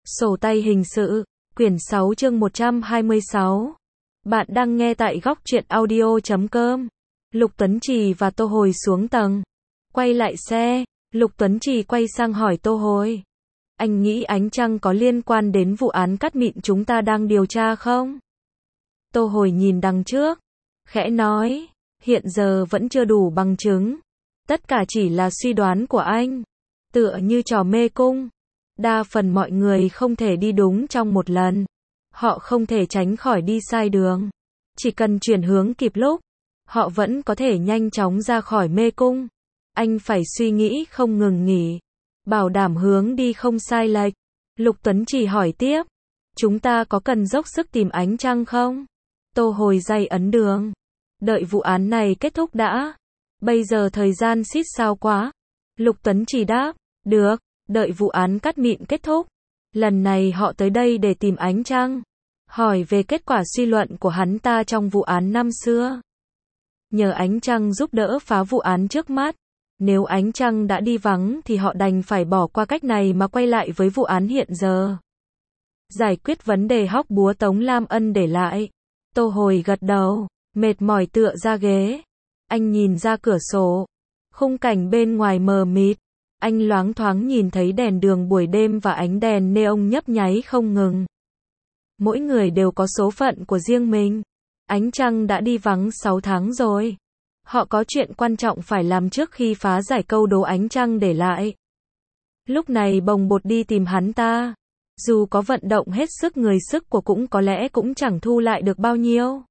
Sổ tay hình sự, quyển 6 chương 126. Bạn đang nghe tại góc truyện audio.com. Lục Tuấn Trì và Tô Hồi xuống tầng. Quay lại xe, Lục Tuấn Trì quay sang hỏi Tô Hồi. Anh nghĩ ánh trăng có liên quan đến vụ án cắt mịn chúng ta đang điều tra không? Tô Hồi nhìn đằng trước, khẽ nói, hiện giờ vẫn chưa đủ bằng chứng. Tất cả chỉ là suy đoán của anh. Tựa như trò mê cung. Đa phần mọi người không thể đi đúng trong một lần. Họ không thể tránh khỏi đi sai đường. Chỉ cần chuyển hướng kịp lúc, họ vẫn có thể nhanh chóng ra khỏi mê cung. Anh phải suy nghĩ không ngừng nghỉ, bảo đảm hướng đi không sai lệch. Lục Tuấn Trì hỏi tiếp, chúng ta có cần dốc sức tìm ánh trăng không? Tô Hồi day ấn đường. Đợi vụ án này kết thúc đã. Bây giờ thời gian xít sao quá. Lục Tuấn Trì đáp, được, đợi vụ án cắt mịn kết thúc. Lần này họ tới đây để tìm ánh trăng. Hỏi về kết quả suy luận của hắn ta trong vụ án năm xưa. Nhờ ánh trăng giúp đỡ phá vụ án trước mắt. Nếu ánh trăng đã đi vắng thì họ đành phải bỏ qua cách này mà quay lại với vụ án hiện giờ. Giải quyết vấn đề hóc búa Tống Lam Ân để lại. Tô Hồi gật đầu, mệt mỏi tựa ra ghế. Anh nhìn ra cửa sổ. Khung cảnh bên ngoài mờ mịt. Anh loáng thoáng nhìn thấy đèn đường buổi đêm và ánh đèn neon nhấp nháy không ngừng. Mỗi người đều có số phận của riêng mình. Ánh trăng đã đi vắng 6 tháng rồi. Họ có chuyện quan trọng phải làm trước khi phá giải câu đố ánh trăng để lại. Lúc này bồng bột đi tìm hắn ta. Dù có vận động hết sức người sức của cũng có lẽ cũng chẳng thu lại được bao nhiêu.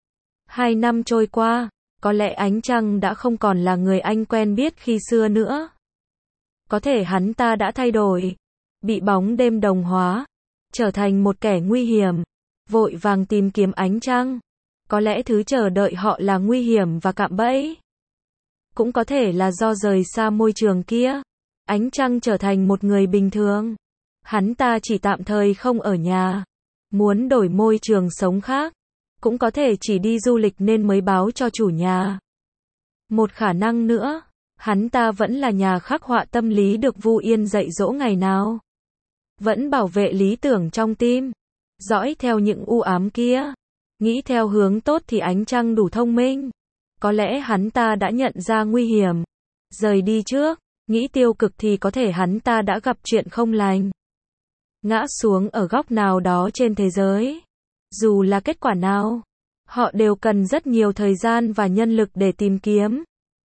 2 năm trôi qua, có lẽ ánh trăng đã không còn là người anh quen biết khi xưa nữa. Có thể hắn ta đã thay đổi, bị bóng đêm đồng hóa, trở thành một kẻ nguy hiểm, vội vàng tìm kiếm ánh trăng. Có lẽ thứ chờ đợi họ là nguy hiểm và cạm bẫy. Cũng có thể là do rời xa môi trường kia, ánh trăng trở thành một người bình thường. Hắn ta chỉ tạm thời không ở nhà, muốn đổi môi trường sống khác. Cũng có thể chỉ đi du lịch nên mới báo cho chủ nhà. Một khả năng nữa, hắn ta vẫn là nhà khắc họa tâm lý được Vu Yên dạy dỗ ngày nào. Vẫn bảo vệ lý tưởng trong tim, dõi theo những u ám kia. Nghĩ theo hướng tốt thì ánh trăng đủ thông minh. Có lẽ hắn ta đã nhận ra nguy hiểm, rời đi trước. Nghĩ tiêu cực thì có thể hắn ta đã gặp chuyện không lành, ngã xuống ở góc nào đó trên thế giới. Dù là kết quả nào, họ đều cần rất nhiều thời gian và nhân lực để tìm kiếm.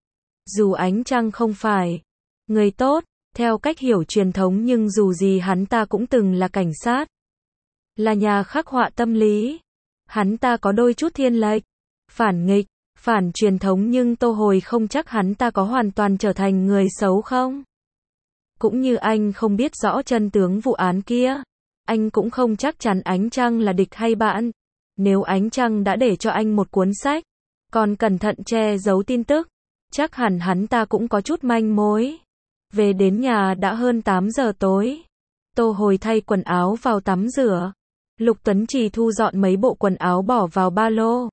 Dù ánh trăng không phải người tốt, theo cách hiểu truyền thống, nhưng dù gì hắn ta cũng từng là cảnh sát, là nhà khắc họa tâm lý. Hắn ta có đôi chút thiên lệch, phản nghịch, phản truyền thống, nhưng Tô Hồi không chắc hắn ta có hoàn toàn trở thành người xấu không. Cũng như anh không biết rõ chân tướng vụ án kia, anh cũng không chắc chắn ánh trăng là địch hay bạn. Nếu ánh trăng đã để cho anh một cuốn sách, còn cẩn thận che giấu tin tức, chắc hẳn hắn ta cũng có chút manh mối. Về đến nhà đã hơn 8 giờ tối. Tô Hồi thay quần áo vào tắm rửa. Lục Tuấn Trì thu dọn mấy bộ quần áo bỏ vào ba lô.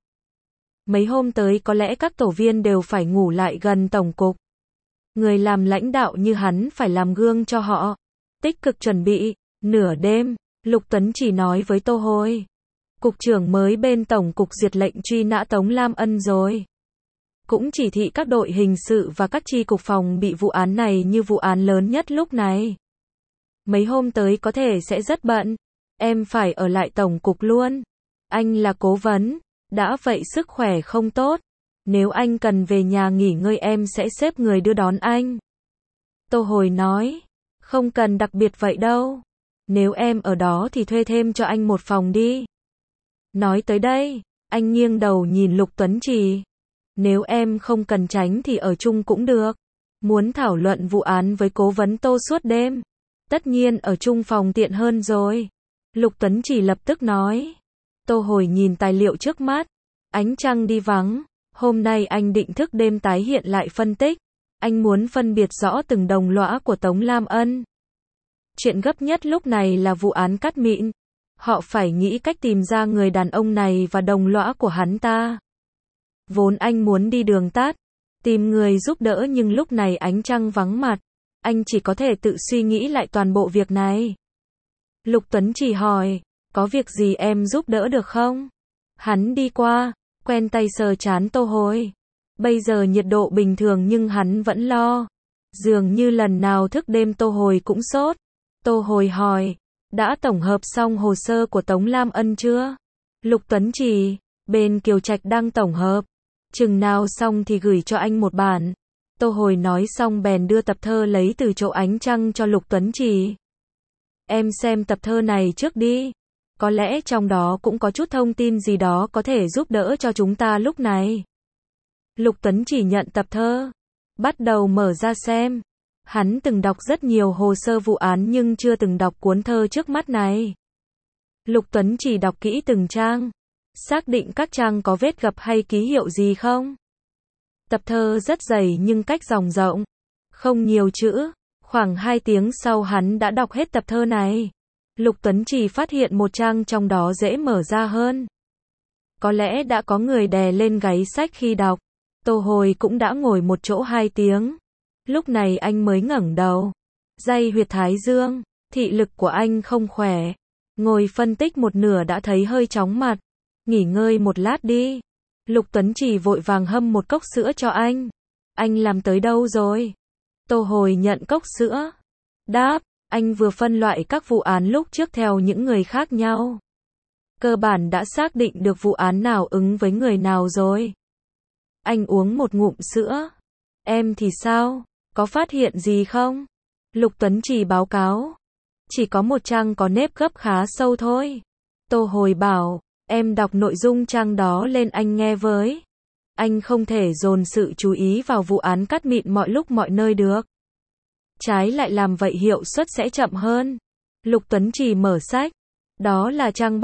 Mấy hôm tới có lẽ các tổ viên đều phải ngủ lại gần tổng cục. Người làm lãnh đạo như hắn phải làm gương cho họ. Tích cực chuẩn bị. Nửa đêm, Lục Tuấn Trì nói với Tô Hồi. Cục trưởng mới bên tổng cục duyệt lệnh truy nã Tống Lam Ân rồi. Cũng chỉ thị các đội hình sự và các chi cục phòng bị vụ án này như vụ án lớn nhất lúc này. Mấy hôm tới có thể sẽ rất bận. Em phải ở lại tổng cục luôn. Anh là cố vấn, đã vậy sức khỏe không tốt. Nếu anh cần về nhà nghỉ ngơi em sẽ xếp người đưa đón anh. Tô Hồi nói, không cần đặc biệt vậy đâu. Nếu em ở đó thì thuê thêm cho anh một phòng đi. Nói tới đây, anh nghiêng đầu nhìn Lục Tuấn Trì. Nếu em không cần tránh thì ở chung cũng được. Muốn thảo luận vụ án với cố vấn Tô suốt đêm, tất nhiên ở chung phòng tiện hơn rồi. Lục Tuấn Trì lập tức nói. Tô Hồi nhìn tài liệu trước mắt. Ánh trăng đi vắng. Hôm nay anh định thức đêm tái hiện lại phân tích. Anh muốn phân biệt rõ từng đồng lõa của Tống Lam Ân. Chuyện gấp nhất lúc này là vụ án cắt mịn. Họ phải nghĩ cách tìm ra người đàn ông này và đồng lõa của hắn ta. Vốn anh muốn đi đường tắt, tìm người giúp đỡ, nhưng lúc này ánh trăng vắng mặt. Anh chỉ có thể tự suy nghĩ lại toàn bộ việc này. Lục Tuấn Chỉ hỏi, có việc gì em giúp đỡ được không? Hắn đi qua, quen tay sờ trán Tô Hồi. Bây giờ nhiệt độ bình thường nhưng hắn vẫn lo. Dường như lần nào thức đêm Tô Hồi cũng sốt. Tô Hồi hỏi, đã tổng hợp xong hồ sơ của Tống Lam Ân chưa? Lục Tuấn Chỉ, bên Kiều Trạch đang tổng hợp. Chừng nào xong thì gửi cho anh một bản. Tô Hồi nói xong bèn đưa tập thơ lấy từ chỗ ánh trăng cho Lục Tuấn Chỉ. Em xem tập thơ này trước đi. Có lẽ trong đó cũng có chút thông tin gì đó có thể giúp đỡ cho chúng ta lúc này. Lục Tuấn Chỉ nhận tập thơ, bắt đầu mở ra xem. Hắn từng đọc rất nhiều hồ sơ vụ án nhưng chưa từng đọc cuốn thơ trước mắt này. Lục Tuấn Chỉ đọc kỹ từng trang, xác định các trang có vết gập hay ký hiệu gì không. Tập thơ rất dày nhưng cách dòng rộng, không nhiều chữ. Khoảng 2 tiếng sau hắn đã đọc hết tập thơ này. Lục Tuấn Chỉ phát hiện một trang trong đó dễ mở ra hơn. Có lẽ đã có người đè lên gáy sách khi đọc. Tô Hồi cũng đã ngồi một chỗ 2 tiếng. Lúc này anh mới ngẩng đầu. Day huyệt thái dương, thị lực của anh không khỏe. Ngồi phân tích một nửa đã thấy hơi chóng mặt. Nghỉ ngơi một lát đi. Lục Tuấn Chỉ vội vàng hâm một cốc sữa cho anh. Anh làm tới đâu rồi? Tô Hồi nhận cốc sữa. Đáp, anh vừa phân loại các vụ án lúc trước theo những người khác nhau. Cơ bản đã xác định được vụ án nào ứng với người nào rồi. Anh uống một ngụm sữa. Em thì sao? Có phát hiện gì không? Lục Tuấn Chỉ báo cáo. Chỉ có một trang có nếp gấp khá sâu thôi. Tô Hồi bảo, em đọc nội dung trang đó lên anh nghe với. Anh không thể dồn sự chú ý vào vụ án cắt mịn mọi lúc mọi nơi được. Trái lại làm vậy hiệu suất sẽ chậm hơn. Lục Tuấn Chỉ mở sách. Đó là trang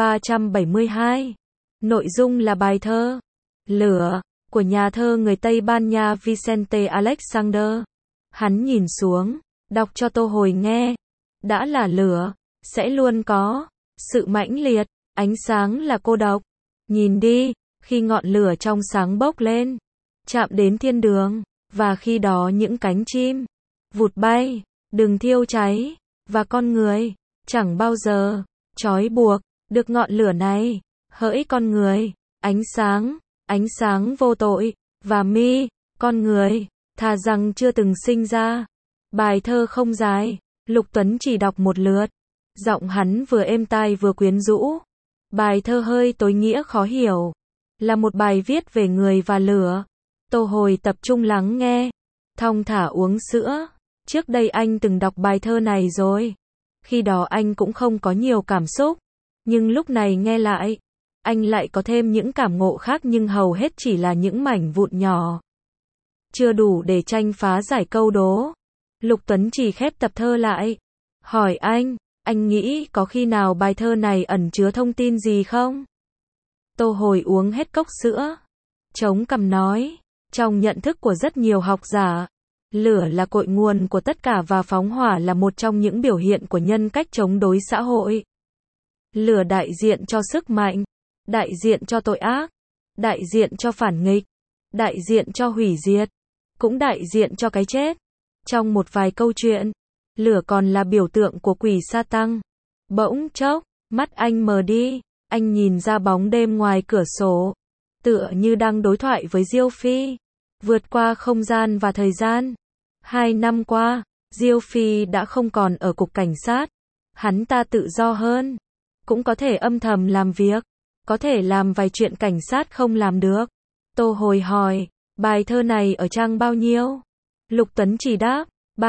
372. Nội dung là bài thơ Lửa của nhà thơ người Tây Ban Nha Vicente Alexander. Hắn nhìn xuống, đọc cho Tô Hồi nghe. Đã là lửa, sẽ luôn có sự mãnh liệt, ánh sáng là cô độc. Nhìn đi, khi ngọn lửa trong sáng bốc lên, chạm đến thiên đường, và khi đó những cánh chim vụt bay, đừng thiêu cháy, và con người chẳng bao giờ trói buộc được ngọn lửa này. Hỡi con người, ánh sáng vô tội, và mi, con người, thà rằng chưa từng sinh ra. Bài thơ không dài, Lục Tuấn Chỉ đọc một lượt. Giọng hắn vừa êm tai vừa quyến rũ. Bài thơ hơi tối nghĩa khó hiểu. Là một bài viết về người và lửa. Tô Hồi tập trung lắng nghe, thong thả uống sữa. Trước đây anh từng đọc bài thơ này rồi. Khi đó anh cũng không có nhiều cảm xúc. Nhưng lúc này nghe lại, anh lại có thêm những cảm ngộ khác nhưng hầu hết chỉ là những mảnh vụn nhỏ. Chưa đủ để tranh phá giải câu đố. Lục Tuấn Chỉ khép tập thơ lại. Hỏi anh nghĩ có khi nào bài thơ này ẩn chứa thông tin gì không? Tô Hồi uống hết cốc sữa. Chống cằm nói, trong nhận thức của rất nhiều học giả, lửa là cội nguồn của tất cả và phóng hỏa là một trong những biểu hiện của nhân cách chống đối xã hội. Lửa đại diện cho sức mạnh, đại diện cho tội ác, đại diện cho phản nghịch, đại diện cho hủy diệt, cũng đại diện cho cái chết. Trong một vài câu chuyện, lửa còn là biểu tượng của quỷ Sa-tăng. Bỗng chốc, mắt anh mờ đi, anh nhìn ra bóng đêm ngoài cửa sổ, tựa như đang đối thoại với Diêu Phi, vượt qua không gian và thời gian. 2 năm qua, Diêu Phi đã không còn ở cục cảnh sát, hắn ta tự do hơn, cũng có thể âm thầm làm việc, có thể làm vài chuyện cảnh sát không làm được. Tô Hồi hỏi, bài thơ này ở trang bao nhiêu? Lục Tuấn Chỉ đáp,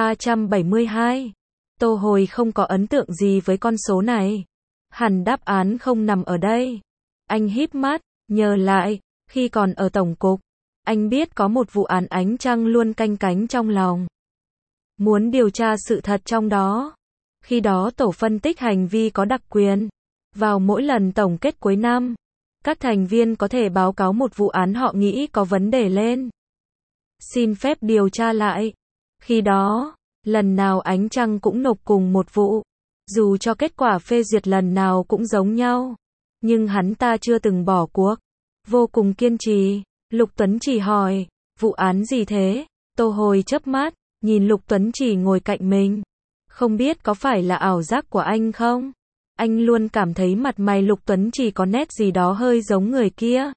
372. Tô Hồi không có ấn tượng gì với con số này. Hẳn đáp án không nằm ở đây. Anh híp mắt, nhớ lại, khi còn ở tổng cục, anh biết có một vụ án ánh trăng luôn canh cánh trong lòng. Muốn điều tra sự thật trong đó. Khi đó tổ phân tích hành vi có đặc quyền. Vào mỗi lần tổng kết cuối năm, các thành viên có thể báo cáo một vụ án họ nghĩ có vấn đề lên. Xin phép điều tra lại. Khi đó, lần nào ánh trăng cũng nộp cùng một vụ. Dù cho kết quả phê duyệt lần nào cũng giống nhau. Nhưng hắn ta chưa từng bỏ cuộc. Vô cùng kiên trì. Lục Tuấn Chỉ hỏi, vụ án gì thế? Tô Hồi chớp mắt, nhìn Lục Tuấn Chỉ ngồi cạnh mình. Không biết có phải là ảo giác của anh không? Anh luôn cảm thấy mặt mày Lục Tuấn Trì có nét gì đó hơi giống người kia.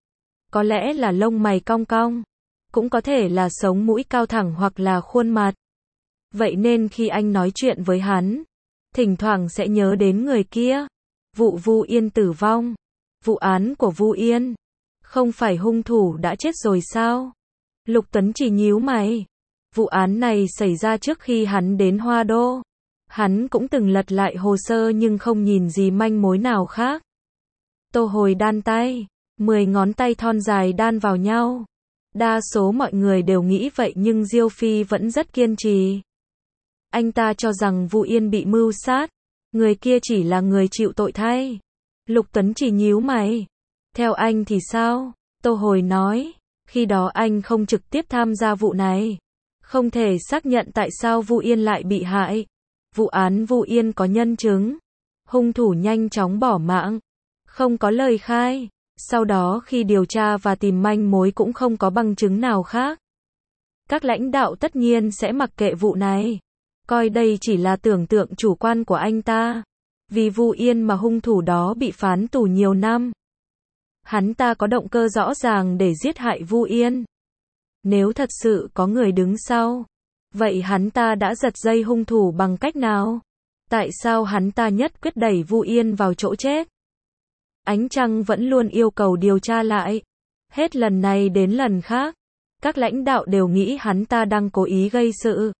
Có lẽ là lông mày cong cong, cũng có thể là sống mũi cao thẳng hoặc là khuôn mặt. Vậy nên khi anh nói chuyện với hắn, thỉnh thoảng sẽ nhớ đến người kia. Vụ Vu Yên tử vong. Vụ án của Vu Yên. Không phải hung thủ đã chết rồi sao? Lục Tuấn Trì nhíu mày. Vụ án này xảy ra trước khi hắn đến Hoa Đô. Hắn cũng từng lật lại hồ sơ nhưng không nhìn gì manh mối nào khác. Tô Hồi đan tay, 10 ngón tay thon dài đan vào nhau. Đa số mọi người đều nghĩ vậy nhưng Diêu Phi vẫn rất kiên trì. Anh ta cho rằng Vu Yên bị mưu sát, người kia chỉ là người chịu tội thay. Lục Tuấn Trì nhíu mày. Theo anh thì sao? Tô Hồi nói, khi đó anh không trực tiếp tham gia vụ này, không thể xác nhận tại sao Vu Yên lại bị hại. Vụ án Vu Yên có nhân chứng, hung thủ nhanh chóng bỏ mạng, không có lời khai. Sau đó khi điều tra và tìm manh mối cũng không có bằng chứng nào khác. Các lãnh đạo tất nhiên sẽ mặc kệ vụ này, coi đây chỉ là tưởng tượng chủ quan của anh ta. Vì Vu Yên mà hung thủ đó bị phán tù nhiều năm. Hắn ta có động cơ rõ ràng để giết hại Vu Yên. Nếu thật sự có người đứng sau, vậy hắn ta đã giật dây hung thủ bằng cách nào? Tại sao hắn ta nhất quyết đẩy Vu Yên vào chỗ chết? Ánh Trăng vẫn luôn yêu cầu điều tra lại. Hết lần này đến lần khác, các lãnh đạo đều nghĩ hắn ta đang cố ý gây sự.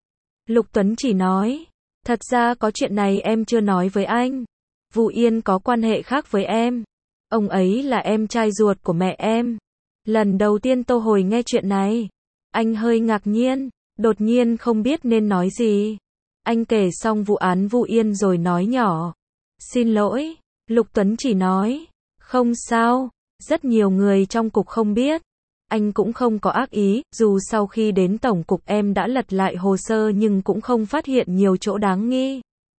Lục Tuấn chỉ nói, thật ra có chuyện này em chưa nói với anh. Vu Yên có quan hệ khác với em. Ông ấy là em trai ruột của mẹ em. Lần đầu tiên Tô Hồi nghe chuyện này, anh hơi ngạc nhiên, đột nhiên không biết nên nói gì. Anh kể xong vụ án Vu Yên rồi nói nhỏ, xin lỗi. Lục Tuấn chỉ nói, không sao, rất nhiều người trong cục không biết. Anh cũng không có ác ý, dù sau khi đến tổng cục em đã lật lại hồ sơ nhưng cũng không phát hiện nhiều chỗ đáng nghi.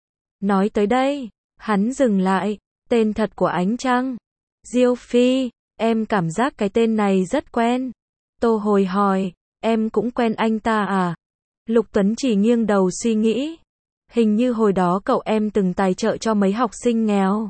Nói tới đây, hắn dừng lại, tên thật của Ánh Trăng. Diêu Phi, em cảm giác cái tên này rất quen. Tô Hồi hỏi, em cũng quen anh ta à? Lục Tuấn chỉ nghiêng đầu suy nghĩ. Hình như hồi đó cậu em từng tài trợ cho mấy học sinh nghèo.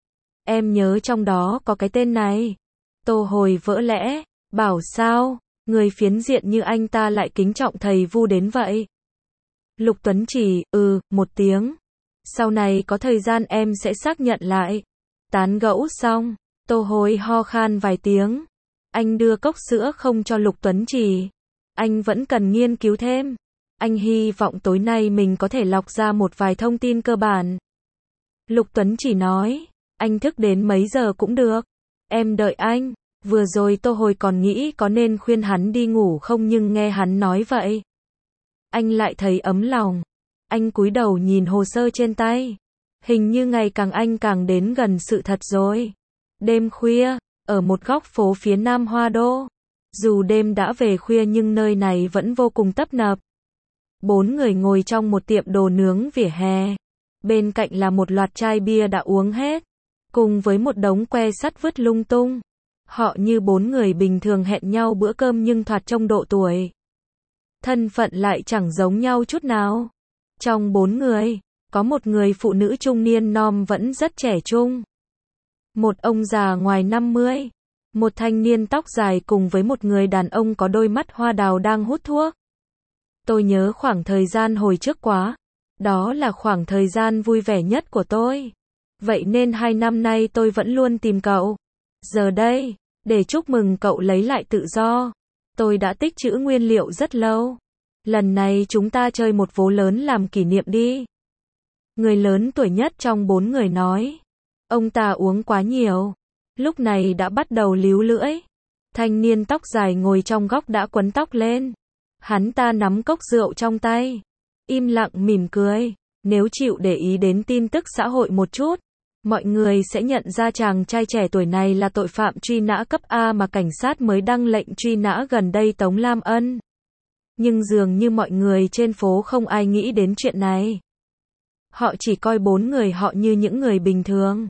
Em nhớ trong đó có cái tên này. Tô Hồi vỡ lẽ, bảo sao, người phiến diện như anh ta lại kính trọng thầy Vu đến vậy. Lục Tuấn chỉ, một tiếng. Sau này có thời gian em sẽ xác nhận lại. Tán gẫu xong, Tô Hồi ho khan vài tiếng. Anh đưa cốc sữa không cho Lục Tuấn Trì. Anh vẫn cần nghiên cứu thêm. Anh hy vọng tối nay mình có thể lọc ra một vài thông tin cơ bản. Lục Tuấn Trì nói, anh thức đến mấy giờ cũng được. Em đợi anh. Vừa rồi Tô Hồi còn nghĩ có nên khuyên hắn đi ngủ không nhưng nghe hắn nói vậy, anh lại thấy ấm lòng. Anh cúi đầu nhìn hồ sơ trên tay. Hình như ngày càng anh càng đến gần sự thật rồi. Đêm khuya, ở một góc phố phía nam Hoa Đô. Dù đêm đã về khuya nhưng nơi này vẫn vô cùng tấp nập. 4 người ngồi trong một tiệm đồ nướng vỉa hè. Bên cạnh là một loạt chai bia đã uống hết, cùng với một đống que sắt vứt lung tung. Họ như 4 người bình thường hẹn nhau bữa cơm nhưng thoạt trông độ tuổi, thân phận lại chẳng giống nhau chút nào. Trong 4 người, có một người phụ nữ trung niên non vẫn rất trẻ trung. Một ông già ngoài 50. Một thanh niên tóc dài cùng với một người đàn ông có đôi mắt hoa đào đang hút thuốc. Tôi nhớ khoảng thời gian hồi trước quá. Đó là khoảng thời gian vui vẻ nhất của tôi. Vậy nên 2 năm nay tôi vẫn luôn tìm cậu. Giờ đây, để chúc mừng cậu lấy lại tự do, tôi đã tích trữ nguyên liệu rất lâu. Lần này chúng ta chơi một vố lớn làm kỷ niệm đi. Người lớn tuổi nhất trong 4 người nói. Ông ta uống quá nhiều, lúc này đã bắt đầu líu lưỡi. Thanh niên tóc dài ngồi trong góc đã quấn tóc lên. Hắn ta nắm cốc rượu trong tay, im lặng mỉm cười. Nếu chịu để ý đến tin tức xã hội một chút, mọi người sẽ nhận ra chàng trai trẻ tuổi này là tội phạm truy nã cấp A mà cảnh sát mới đăng lệnh truy nã gần đây, Tống Lam Ân. Nhưng dường như mọi người trên phố không ai nghĩ đến chuyện này. Họ chỉ coi 4 người họ như những người bình thường.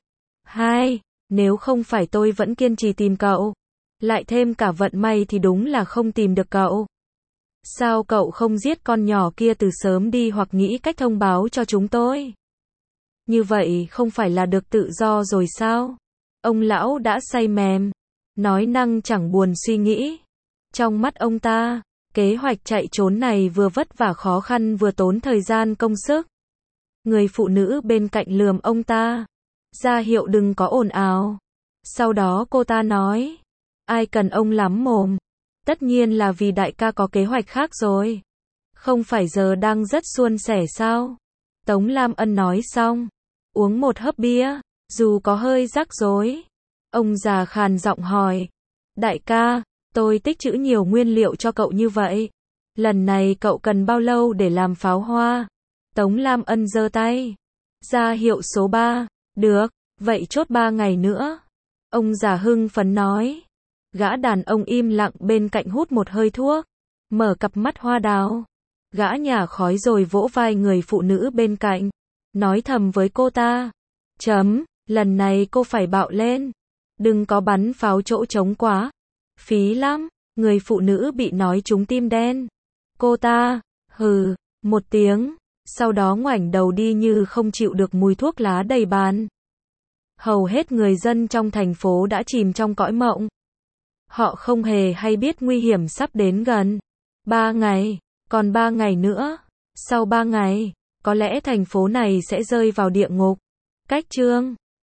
Nếu không phải tôi vẫn kiên trì tìm cậu, lại thêm cả vận may thì đúng là không tìm được cậu. Sao cậu không giết con nhỏ kia từ sớm đi hoặc nghĩ cách thông báo cho chúng tôi? Như vậy không phải là được tự do rồi sao? Ông lão đã say mềm, nói năng chẳng buồn suy nghĩ. Trong mắt ông ta, kế hoạch chạy trốn này vừa vất vả khó khăn vừa tốn thời gian công sức. Người phụ nữ bên cạnh lườm ông ta, ra hiệu đừng có ồn ào. Sau đó cô ta nói, ai cần ông lắm mồm, tất nhiên là vì đại ca có kế hoạch khác rồi. Không phải giờ đang rất suôn sẻ sao? Tống Lam Ân nói xong, uống một hớp bia, dù có hơi rắc rối. Ông già khàn giọng hỏi, đại ca, tôi tích trữ nhiều nguyên liệu cho cậu như vậy. Lần này cậu cần bao lâu để làm pháo hoa? Tống Lam Ân giơ tay, ra hiệu số 3, được, vậy chốt 3 ngày nữa. Ông già hưng phấn nói. Gã đàn ông im lặng bên cạnh hút một hơi thuốc, mở cặp mắt hoa đào. Gã nhả khói rồi vỗ vai người phụ nữ bên cạnh, nói thầm với cô ta, lần này cô phải bạo lên, đừng có bắn pháo chỗ trống quá, phí lắm. Người phụ nữ bị nói trúng tim đen. Cô ta, hừ, một tiếng, sau đó ngoảnh đầu đi như không chịu được mùi thuốc lá đầy bàn. Hầu hết người dân trong thành phố đã chìm trong cõi mộng. Họ không hề hay biết nguy hiểm sắp đến gần. 3 ngày, còn 3 ngày nữa. Sau 3 ngày, có lẽ thành phố này sẽ rơi vào địa ngục. Cách chương